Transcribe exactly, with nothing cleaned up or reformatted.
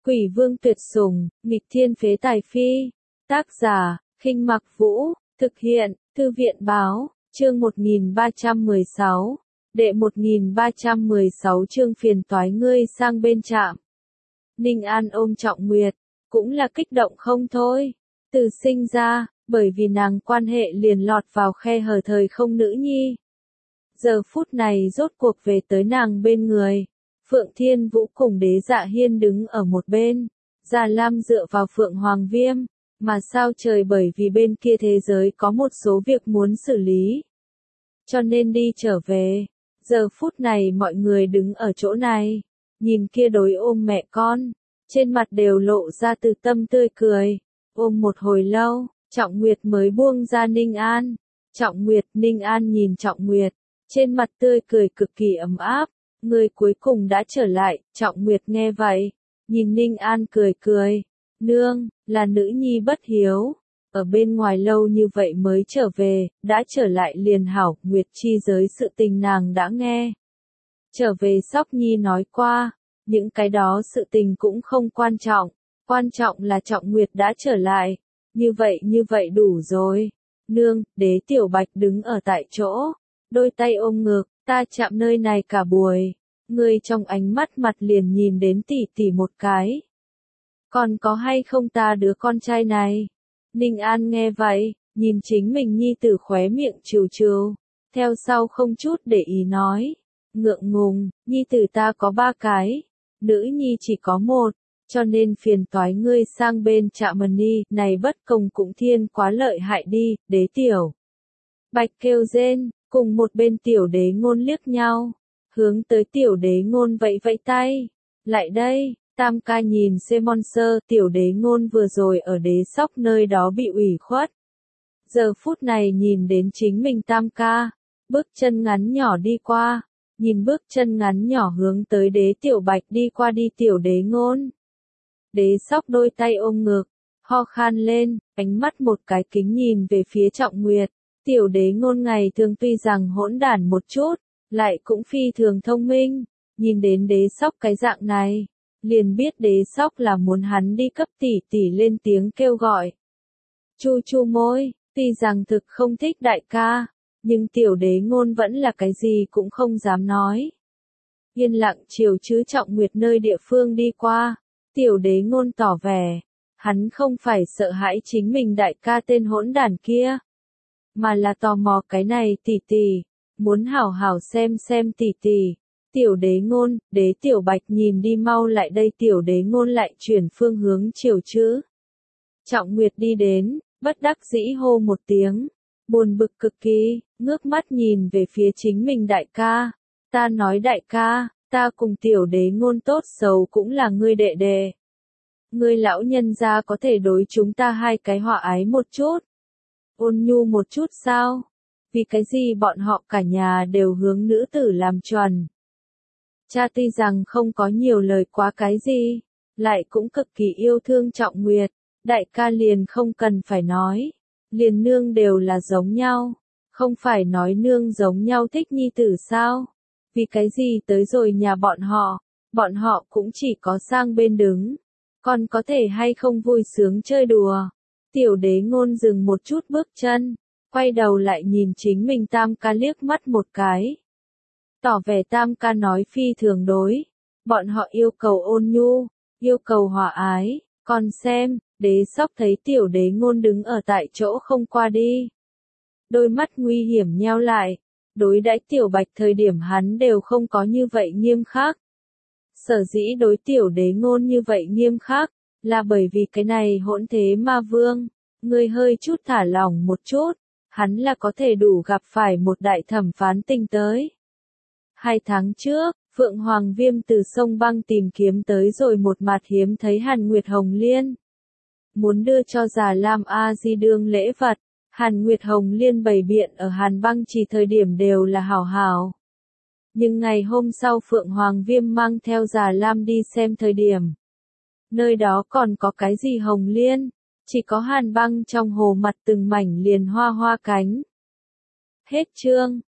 Quỷ vương tuyệt sủng, nghịch thiên phế tài phi. Tác giả, Khinh Mặc Vũ, thực hiện, Thư viện báo, chương một nghìn ba trăm mười sáu. Đệ một nghìn ba trăm mười sáu chương phiền toái ngươi sang bên trạm. Ninh An ôm Trọng Nguyệt, cũng là kích động không thôi. Từ sinh ra, bởi vì nàng quan hệ liền lọt vào khe hở thời không nữ nhi. Giờ phút này rốt cuộc về tới nàng bên người. Phượng Thiên Vũ cùng Đế Dạ Hiên đứng ở một bên. Già Lam dựa vào Phượng Hoàng Viêm. Mà sao trời, bởi vì bên kia thế giới có một số việc muốn xử lý. Cho nên đi trở về. Giờ phút này mọi người đứng ở chỗ này. Nhìn kia đối ôm mẹ con. Trên mặt đều lộ ra từ tâm tươi cười. Ôm một hồi lâu, Trọng Nguyệt mới buông ra Ninh An. Trọng Nguyệt, Ninh An nhìn Trọng Nguyệt. Trên mặt tươi cười cực kỳ ấm áp. Người cuối cùng đã trở lại. Trọng Nguyệt nghe vậy. Nhìn Ninh An cười cười. Nương, là nữ nhi bất hiếu. Ở bên ngoài lâu như vậy mới trở về, đã trở lại liền hảo. Nguyệt chi giới sự tình nàng đã nghe. Trở về Sóc Nhi nói qua. Những cái đó sự tình cũng không quan trọng. Quan trọng là Trọng Nguyệt đã trở lại. Như vậy như vậy đủ rồi. Nương, Đế Tiểu Bạch đứng ở tại chỗ. Đôi tay ôm ngực, ta chạm nơi này cả buổi. Ngươi trong ánh mắt mặt liền nhìn đến tỷ tỷ một cái. Còn có hay không ta đứa con trai này? Ninh An nghe vậy, nhìn chính mình nhi tử khóe miệng trừ trừ. Theo sau không chút để ý nói. Ngượng ngùng, nhi tử ta có ba cái. Nữ nhi chỉ có một. Cho nên phiền toái ngươi sang bên Trạm Mần Ni, này bất công cũng thiên quá lợi hại đi. Đế Tiểu Bạch kêu rên, cùng một bên Tiểu Đế Ngôn liếc nhau, hướng tới Tiểu Đế Ngôn vẫy vẫy tay. Lại đây, Tam ca nhìn Semon Sơ, Tiểu Đế Ngôn vừa rồi ở Đế Sóc nơi đó bị ủy khuất. Giờ phút này nhìn đến chính mình Tam ca, bước chân ngắn nhỏ đi qua, nhìn bước chân ngắn nhỏ hướng tới Đế Tiểu Bạch đi qua đi Tiểu Đế Ngôn. Đế Sóc đôi tay ôm ngực, ho khan lên, ánh mắt một cái kính nhìn về phía Trọng Nguyệt. Tiểu Đế Ngôn ngày thường tuy rằng hỗn đản một chút, lại cũng phi thường thông minh. Nhìn đến Đế Sóc cái dạng này, liền biết Đế Sóc là muốn hắn đi cấp tỷ tỷ lên tiếng kêu gọi. Chu chu môi, tuy rằng thực không thích đại ca, nhưng Tiểu Đế Ngôn vẫn là cái gì cũng không dám nói. Yên lặng chiều chứ Trọng Nguyệt nơi địa phương đi qua. Tiểu Đế Ngôn tỏ vẻ, hắn không phải sợ hãi chính mình đại ca tên hỗn đản kia, mà là tò mò cái này tỷ tỷ, muốn hảo hảo xem xem tỷ tỷ. Tiểu Đế Ngôn, Đế Tiểu Bạch nhìn đi mau lại đây. Tiểu Đế Ngôn lại chuyển phương hướng chiều chữ. Trọng Nguyệt đi đến, bất đắc dĩ hô một tiếng, buồn bực cực kỳ, ngước mắt nhìn về phía chính mình đại ca. Ta nói đại ca, ta cùng Tiểu Đế Ngôn tốt xấu cũng là ngươi đệ đệ. Ngươi lão nhân gia có thể đối chúng ta hai cái hòa ái một chút, ôn nhu một chút sao? Vì cái gì bọn họ cả nhà đều hướng nữ tử làm chuẩn? Cha tuy rằng không có nhiều lời quá cái gì, lại cũng cực kỳ yêu thương Trọng Nguyệt. Đại ca liền không cần phải nói, liền nương đều là giống nhau. Không phải nói nương giống nhau thích nhi tử sao? Vì cái gì tới rồi nhà bọn họ, bọn họ cũng chỉ có sang bên đứng. Còn có thể hay không vui sướng chơi đùa? Tiểu Đế Ngôn dừng một chút bước chân, quay đầu lại nhìn chính mình Tam ca liếc mắt một cái. Tỏ vẻ Tam ca nói phi thường đối. Bọn họ yêu cầu ôn nhu, yêu cầu hòa ái. Còn xem, Đế Sóc thấy Tiểu Đế Ngôn đứng ở tại chỗ không qua đi. Đôi mắt nguy hiểm nheo lại. Đối đãi Tiểu Bạch thời điểm hắn đều không có như vậy nghiêm khắc. Sở dĩ đối Tiểu Đế Ngôn như vậy nghiêm khắc, là bởi vì cái này hỗn thế ma vương. Người hơi chút thả lỏng một chút, hắn là có thể đủ gặp phải một đại thẩm phán tinh tới. Hai tháng trước, Phượng Hoàng Viêm từ sông băng tìm kiếm tới rồi một mặt hiếm thấy Hàn Nguyệt Hồng Liên. Muốn đưa cho Già Lam A Di đương lễ vật, Hàn Nguyệt Hồng Liên bày biện ở Hàn băng chỉ thời điểm đều là hảo hảo. Nhưng ngày hôm sau Phượng Hoàng Viêm mang theo Già Lam đi xem thời điểm. Nơi đó còn có cái gì Hồng Liên, chỉ có Hàn băng trong hồ mặt từng mảnh liền hoa hoa cánh. Hết chương.